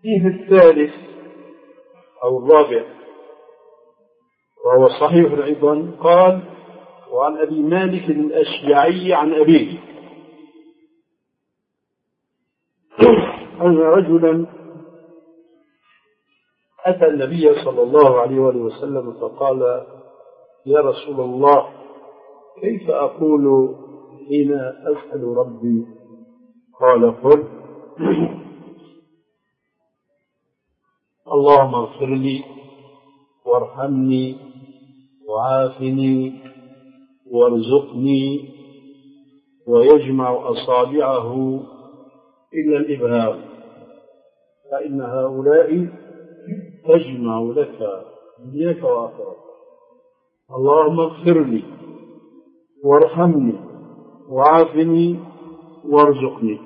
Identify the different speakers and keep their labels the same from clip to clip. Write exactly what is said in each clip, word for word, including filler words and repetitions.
Speaker 1: فيه الثالث أو الرابع وهو صحيح أيضا. قال: وعن أبي مالك الأشجعي عن أبيه أن رجلا أتى النبي صلى الله عليه وآله وسلم فقال: يا رسول الله، كيف أقول حين أسأل ربي؟ قال: قل: اللهم اغفر لي وارحمني وعافني وارزقني. ويجمع أصابعه إلا الإبهام، فإن هؤلاء تجمع لك دنياك وآخرتك. اللهم اغفر لي وارحمني وعافني وارزقني،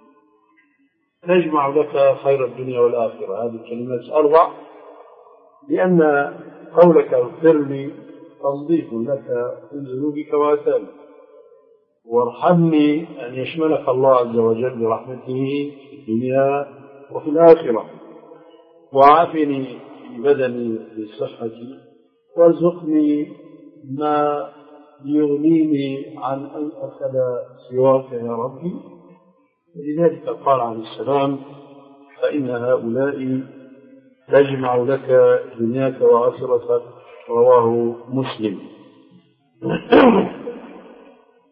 Speaker 1: تجمع لك خير الدنيا والآخرة. هذه الكلمات الأربع، لأن قولك اغفر لي تنظيف لك من ذنوبك وآثامك، وارحمني أن يشملك الله عز وجل برحمته في الدنيا وفي الآخرة، وعافني في بدني في صحتي، وارزقني ما يغنيني عن أن أسأل سواك يا ربي. لذلك قال عليه السلام: فإن هؤلاء تجمع لك دنياك وآخرتك. رواه مسلم.